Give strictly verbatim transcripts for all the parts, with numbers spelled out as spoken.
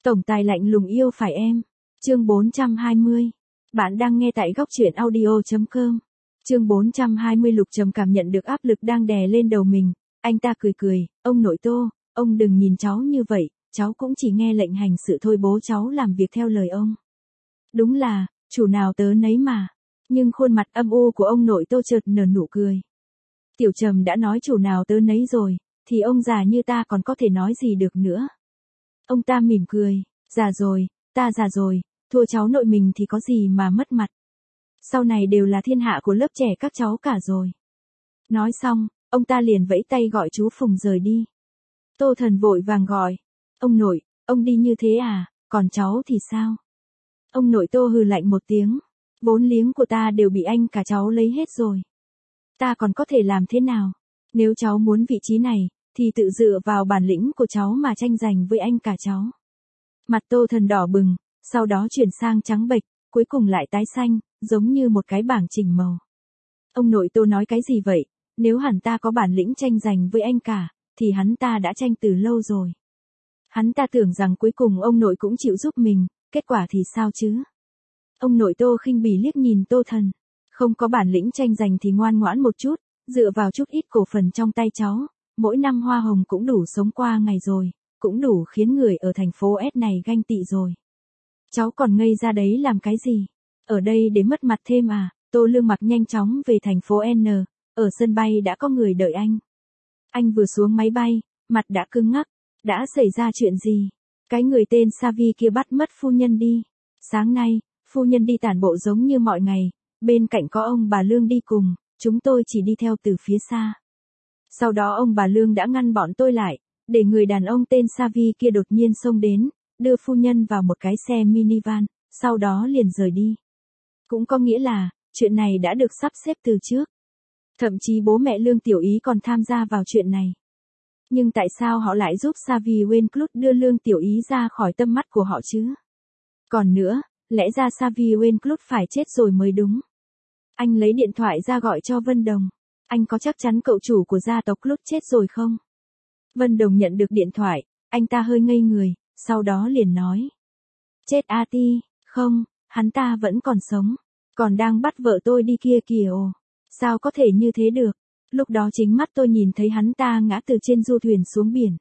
Tổng tài lạnh lùng yêu phải em. Chương bốn trăm hai mươi. Bạn đang nghe tại góc truyện audio chấm com. Chương bốn trăm hai mươi. Lục Trầm cảm nhận được áp lực đang đè lên đầu mình, anh ta cười cười, ông nội Tô, ông đừng nhìn cháu như vậy, cháu cũng chỉ nghe lệnh hành sự thôi, bố cháu làm việc theo lời ông. Đúng là, chủ nào tớ nấy mà. Nhưng khuôn mặt âm u của ông nội Tô chợt nở nụ cười. Tiểu Trầm đã nói chủ nào tớ nấy rồi, thì ông già như ta còn có thể nói gì được nữa. Ông ta mỉm cười, già rồi, ta già rồi, thua cháu nội mình thì có gì mà mất mặt. Sau này đều là thiên hạ của lớp trẻ các cháu cả rồi. Nói xong, ông ta liền vẫy tay gọi chú Phùng rời đi. Tô Thần vội vàng gọi, ông nội, ông đi như thế à, còn cháu thì sao? Ông nội Tô hừ lạnh một tiếng, vốn liếng của ta đều bị anh cả cháu lấy hết rồi. Ta còn có thể làm thế nào? Nếu cháu muốn vị trí này, thì tự dựa vào bản lĩnh của cháu mà tranh giành với anh cả cháu. Mặt Tô Thần đỏ bừng, sau đó chuyển sang trắng bệch, cuối cùng lại tái xanh, giống như một cái bảng chỉnh màu. Ông nội Tô nói cái gì vậy? Nếu hắn ta có bản lĩnh tranh giành với anh cả, thì hắn ta đã tranh từ lâu rồi. Hắn ta tưởng rằng cuối cùng ông nội cũng chịu giúp mình, kết quả thì sao chứ? Ông nội Tô khinh bỉ liếc nhìn Tô Thần. Không có bản lĩnh tranh giành thì ngoan ngoãn một chút, dựa vào chút ít cổ phần trong tay cháu, mỗi năm hoa hồng cũng đủ sống qua ngày rồi, cũng đủ khiến người ở thành phố S này ganh tị rồi. Cháu còn ngây ra đấy làm cái gì? Ở đây để mất mặt thêm à? Tô Lương Mặc nhanh chóng về thành phố N, ở sân bay đã có người đợi anh. Anh vừa xuống máy bay, mặt đã cứng ngắc, đã xảy ra chuyện gì? Cái người tên Savi kia bắt mất phu nhân đi. Sáng nay, phu nhân đi tản bộ giống như mọi ngày, bên cạnh có ông bà Lương đi cùng, chúng tôi chỉ đi theo từ phía xa. Sau đó ông bà Lương đã ngăn bọn tôi lại, để người đàn ông tên Savi kia đột nhiên xông đến, đưa phu nhân vào một cái xe minivan, sau đó liền rời đi. Cũng có nghĩa là, chuyện này đã được sắp xếp từ trước. Thậm chí bố mẹ Lương Tiểu Ý còn tham gia vào chuyện này. Nhưng tại sao họ lại giúp Savi Wenclut đưa Lương Tiểu Ý ra khỏi tâm mắt của họ chứ? Còn nữa, lẽ ra Savi Wenclut phải chết rồi mới đúng. Anh lấy điện thoại ra gọi cho Vân Đồng. Anh có chắc chắn cậu chủ của gia tộc Clut chết rồi không? Vân Đồng nhận được điện thoại, anh ta hơi ngây người, sau đó liền nói. Chết a ti, không, hắn ta vẫn còn sống, còn đang bắt vợ tôi đi kia kìa. Ồ, sao có thể như thế được? Lúc đó chính mắt tôi nhìn thấy hắn ta ngã từ trên du thuyền xuống biển.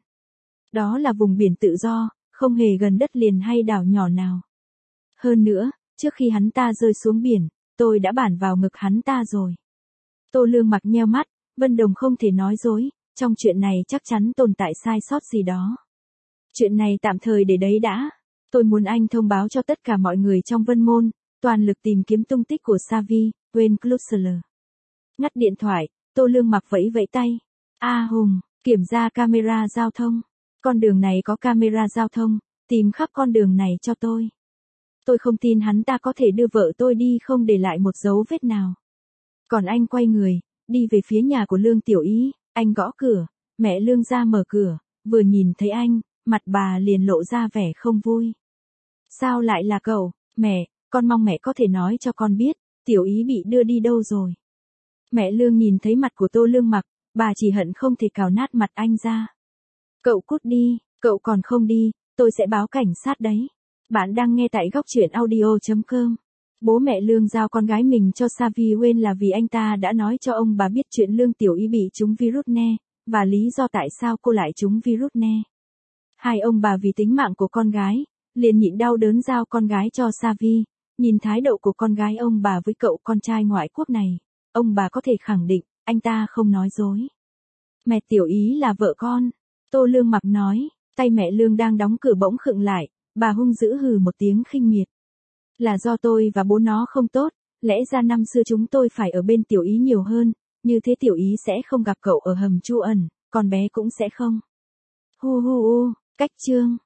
Đó là vùng biển tự do, không hề gần đất liền hay đảo nhỏ nào. Hơn nữa, trước khi hắn ta rơi xuống biển, tôi đã bản vào ngực hắn ta rồi. Tô Lương Mặc nheo mắt, Vân Đồng không thể nói dối, trong chuyện này chắc chắn tồn tại sai sót gì đó. Chuyện này tạm thời để đấy đã. Tôi muốn anh thông báo cho tất cả mọi người trong Vân Môn, toàn lực tìm kiếm tung tích của Savi Wenclut. Ngắt điện thoại, Tô Lương Mặc vẫy vẫy tay. A Hùng, kiểm tra camera giao thông. Con đường này có camera giao thông, tìm khắp con đường này cho tôi. Tôi không tin hắn ta có thể đưa vợ tôi đi không để lại một dấu vết nào. Còn anh quay người, đi về phía nhà của Lương Tiểu Ý, anh gõ cửa, mẹ Lương ra mở cửa, vừa nhìn thấy anh, mặt bà liền lộ ra vẻ không vui. Sao lại là cậu, mẹ, con mong mẹ có thể nói cho con biết, Tiểu Ý bị đưa đi đâu rồi. Mẹ Lương nhìn thấy mặt của Tô Lương Mặc, bà chỉ hận không thể cào nát mặt anh ra. Cậu cút đi, cậu còn không đi, tôi sẽ báo cảnh sát đấy. Bạn đang nghe tại góc truyện audio chấm com. Bố mẹ Lương giao con gái mình cho Savi Wen là vì anh ta đã nói cho ông bà biết chuyện Lương Tiểu Ý bị trúng virus ne, và lý do tại sao cô lại trúng virus ne. Hai ông bà vì tính mạng của con gái, liền nhịn đau đớn giao con gái cho Savi. Nhìn thái độ của con gái ông bà với cậu con trai ngoại quốc này, ông bà có thể khẳng định, anh ta không nói dối. Mẹ Tiểu Ý là vợ con. Tô Lương Mặc nói, tay mẹ Lương đang đóng cửa bỗng khựng lại, bà hung dữ hừ một tiếng khinh miệt. Là do tôi và bố nó không tốt, lẽ ra năm xưa chúng tôi phải ở bên Tiểu Ý nhiều hơn, như thế Tiểu Ý sẽ không gặp cậu ở hầm Chu Ẩn, con bé cũng sẽ không. Hu hu hu, cách chương.